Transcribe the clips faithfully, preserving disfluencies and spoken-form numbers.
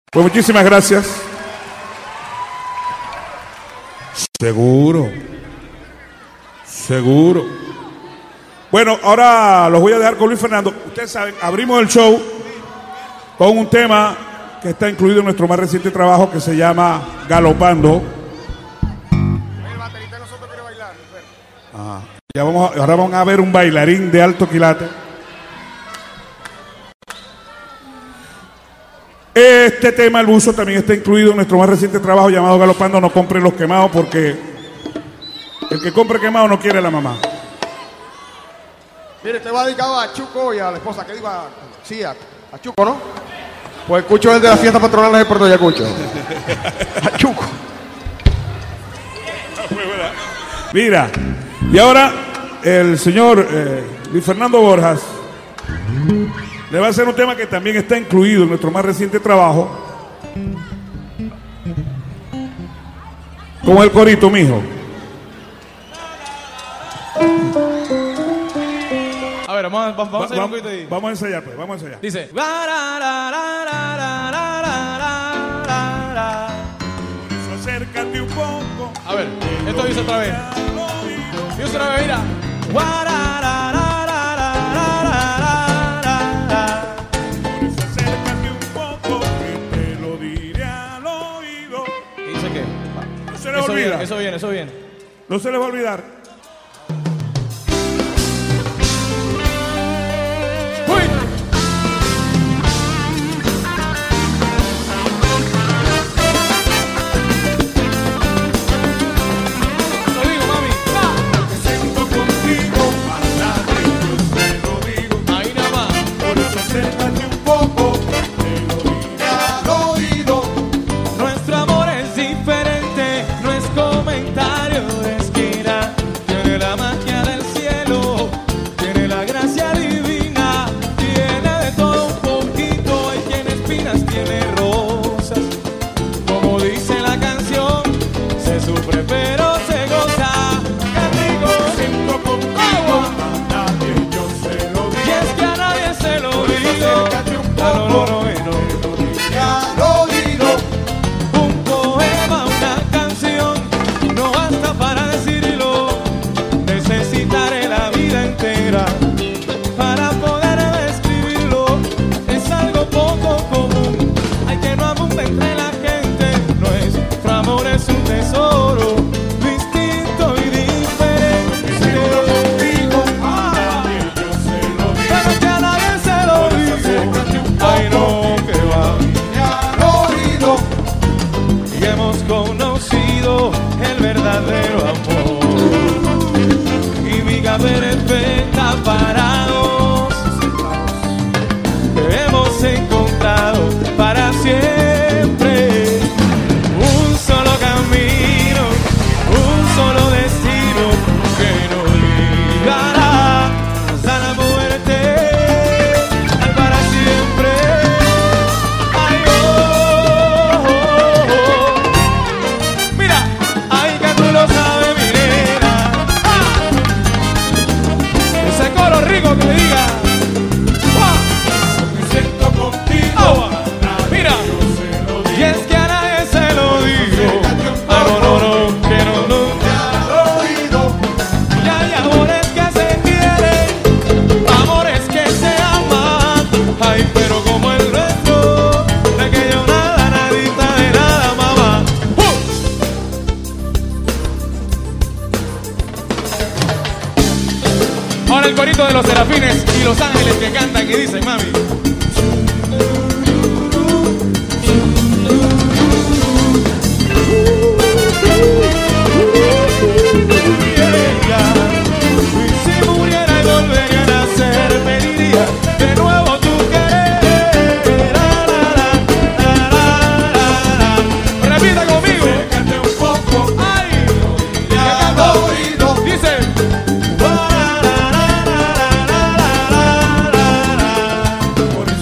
Pues muchísimas gracias. Seguro. Seguro. Bueno, ahora los voy a dejar con Luis Fernando. Ustedes saben, abrimos el show con un tema que está incluido en nuestro más reciente trabajo que se llama Galopando. El baterista de nosotros quiere bailar. Ajá. Ya vamos a, ahora vamos a ver un bailarín de alto quilate. Este tema, el buzo, también está incluido en nuestro más reciente trabajo llamado Galopando. No compren los quemados porque el que compre quemado no quiere a la mamá. Mire, te va dedicado a Chuco y a la esposa, que digo a, sí, a, a Chuco, ¿no? Pues Cucho es el de las fiestas patronales de Puerto Ayacucho. A Chuco. Mira, y ahora el señor eh, Luis Fernando Borjas le va a hacer un tema que también está incluido en nuestro más reciente trabajo. Con el corito, mijo. A ver, vamos, vamos, vamos, Va, a, un poquito ahí. vamos a ensayar, pues, vamos a ensayar. Dice. Acércate un poco. A ver, esto dice otra vez. Dice otra vez, mira. Acércate un poco que te lo diré al oído. ¿Y dice qué? No se les Eso olvida. viene, eso viene, eso viene. No se les va a olvidar. Acércate un poco, te lo diré al oído. Nuestro amor es diferente, no es comentario de esquina. Tiene la magia del cielo, tiene la gracia divina. Tiene de todo un poquito, hay quien espinas, tiene rosas. Como dice la canción, se sufre pero se goza. ¡Qué rico! Siento contigo, a nadie yo se lo digo. Y es que a nadie se lo digo. Acércate un poco, No, no, no, no, te lo diré al oído. Un poema, una canción, no basta para decirlo. Necesitaré la vida entera para poder describirlo. Es algo poco común, hay que no abunda entre la gente. Nuestro amor es un tesoro distinto y diferente. Siento contigo, a nadie yo se lo digo. Pero que a nadie se lo digo. Acércate un poco, Ay, no, que va. te al oído. Y hemos conocido el verdadero amor. Química perfecta para dos. Hemos encontrado para siempre un solo camino, un solo destino que nos ligará hasta la muerte. Ay, para siempre. Ay, oh, oh, oh. Mira, ay, que tú lo sabes, mi nena. Ah. Ese coro rico que diga. Ah. Me siento contigo, Agua. a nadie Mira, yo se lo digo. y es que a nadie se lo digo. Ah, no, no, no, que no, no. Al oído. Y hay amores que se quieren, amores que se aman. Ay, pero como el nuestro, de que yo nada, nadita de nada, mamá. ¡Uh! Ahora el corito de los serafines y los ángeles que cantan y dicen, mami. Y si muriera y volvería a nacer, pediría de nuevo tu querer. La, la, la, la, la, la, la. Repita conmigo. Acércate un poco, Ay, te al oído. dice. La, la, la, la, la, la, la, la, la.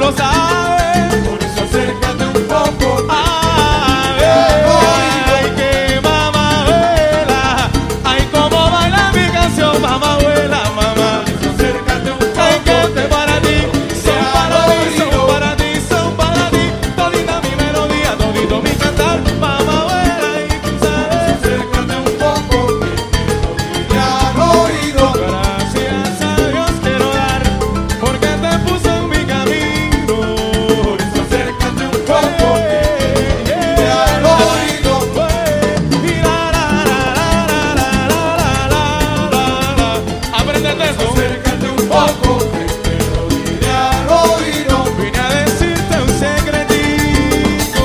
lo sabes. Por eso acércate un poco. A ver, ay, que mamabuela, ay, cómo baila mi canción, mamabuela, mamá. Acércate un poco. Ay, que este para ti, son para ti, son para ti, son para ti. Todita mi melodía, todito mi cantar, mamabuela, y tú sabes. Acércate un poco. Que al oído. Gracias a Dios quiero dar, porque te puso en mi camino. Por eso acércate un poco. Que al oído. Y la, la, la, la, la, la, la, la, la, la. Apréndete eso. Acércate un poco. Que te lo diré al oído. Vine a decirte un secretito,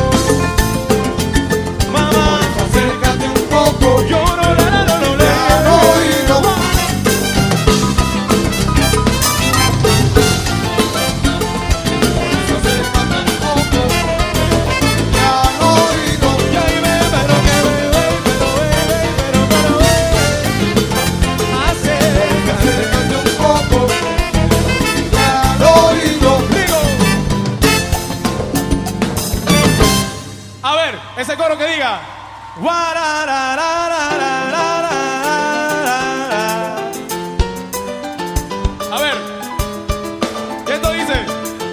mamá. Acércate un poco. Yo no la, la, la, no Que al la. oído. Acércate un poco. Que al oído. Y ahí ve, pero que bebe, pero bebe, pero, pero bebe. Acércate. Acércate un poco. Que al oído. Digo. A ver, ese coro que diga. A ver, ¿y esto dice?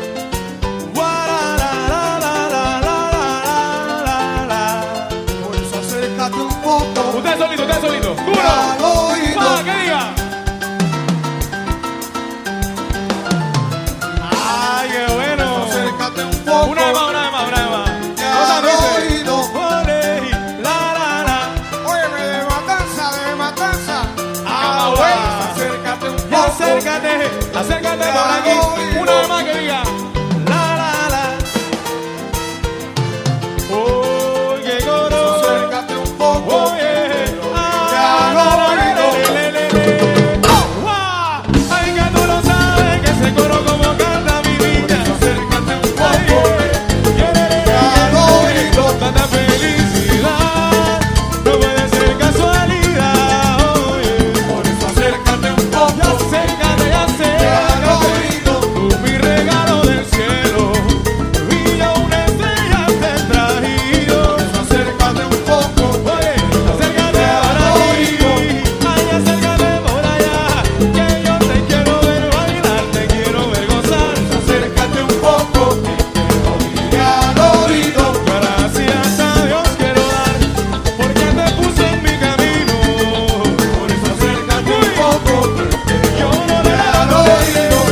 Por eso acércate un poco. Usted solito, usted solito. Que Uno, al oído. va, que diga. Ay, qué bueno. Acércate un poco. Una vez más, una vez más, una vez más. Que Cosa al dice. oído. Ole, la, la, la. Óyeme, de matanza, de matanza. Ah, Pues bueno. acércate un Y poco. acércate, acércate por aquí. Una vez más que diga. La, la, la. Oh, qué coro. Acércate un poco. Oye, Que al oído. le, le, le, le. Guau. Ay, que tú lo sabes, que ese coro como canta mi vida. Acércate un Ay, poco. que le, le, Que al oído. tanta felicidad, no puede ser casualidad. Oye, Por eso acércate un ya poco. acércate, ya Que al acércate. oído. Tú mi regalo del cielo, y yo una estrella te he traído. Acércate un poco. Oye, acércate por aquí, ay, acércate por allá, que yo te quiero ver bailar, te quiero ver gozar. Acércate un poco. Que al oído. Gracias a Dios quiero dar, porque te puso en mi camino. Por eso acércate un poco. Yo no le al hago oído.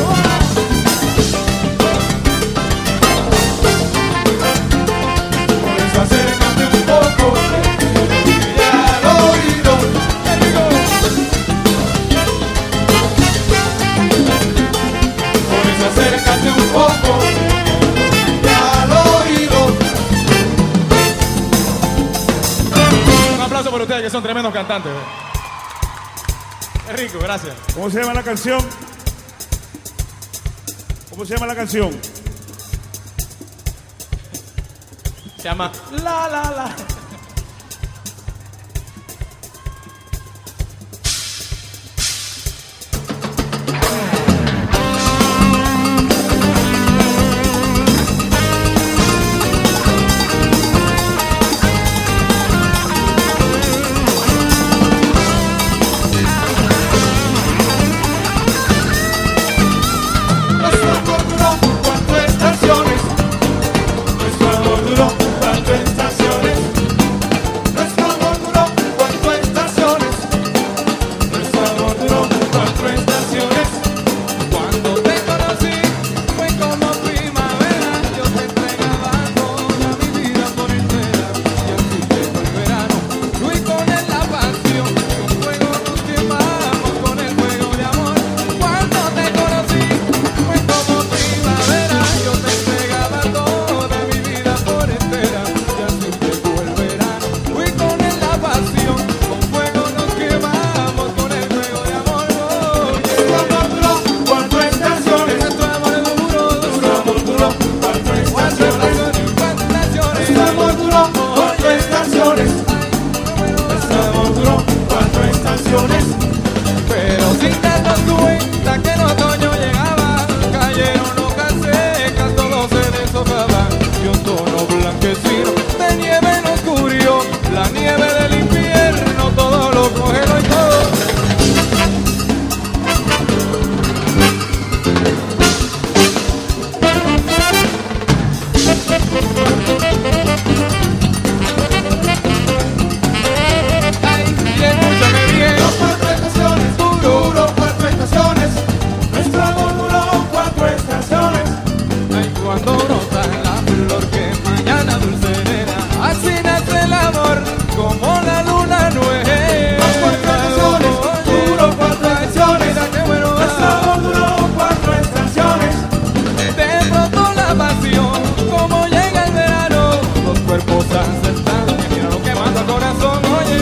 Por eso acércate un poco. Que al oído. Por eso acércate un poco. Que al oído. Un aplauso por ustedes que son tremendos cantantes. Es rico, gracias. ¿Cómo se llama la canción? ¿Cómo se llama la canción? Se llama La La La. Nuestro amor duró cuatro estaciones. Nuestro amor duró cuatro estaciones. cuando brota la flor que mañana dulcerera. Así nace el amor como la luna nueva. Cuatro estaciones, duró cuatro estaciones. Mira qué bueno va. Nuestro amor duró cuatro estaciones. De pronto la pasión, como llega el verano, los cuerpos aceptando. Mira lo que manda el corazón, oye.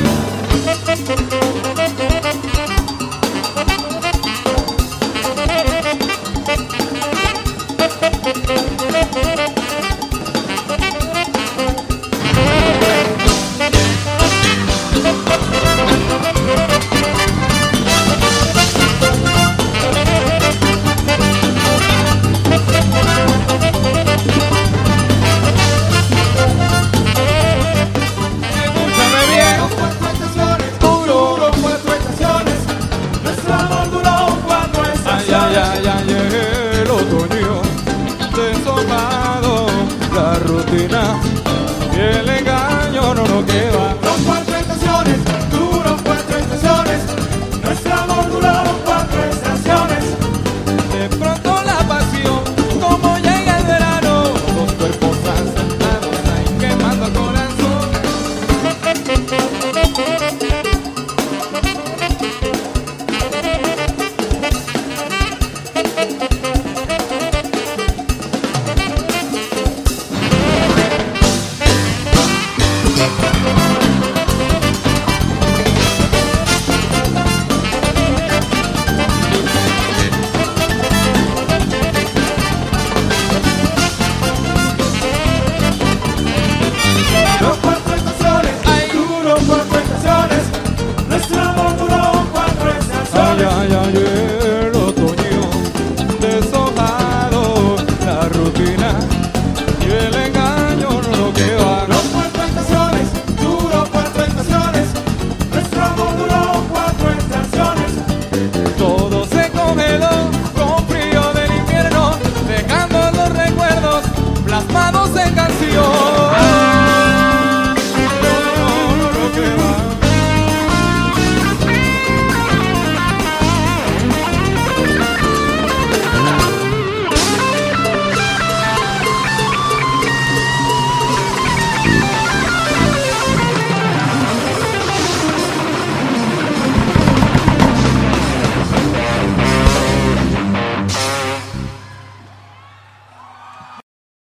Escúchame bien. Cuatro estaciones, duró cuatro estaciones. Nuestro amor duró cuatro Ay, estaciones. ay, ay, ay, el otoño deshojado, la rutina y el engaño no nos queda.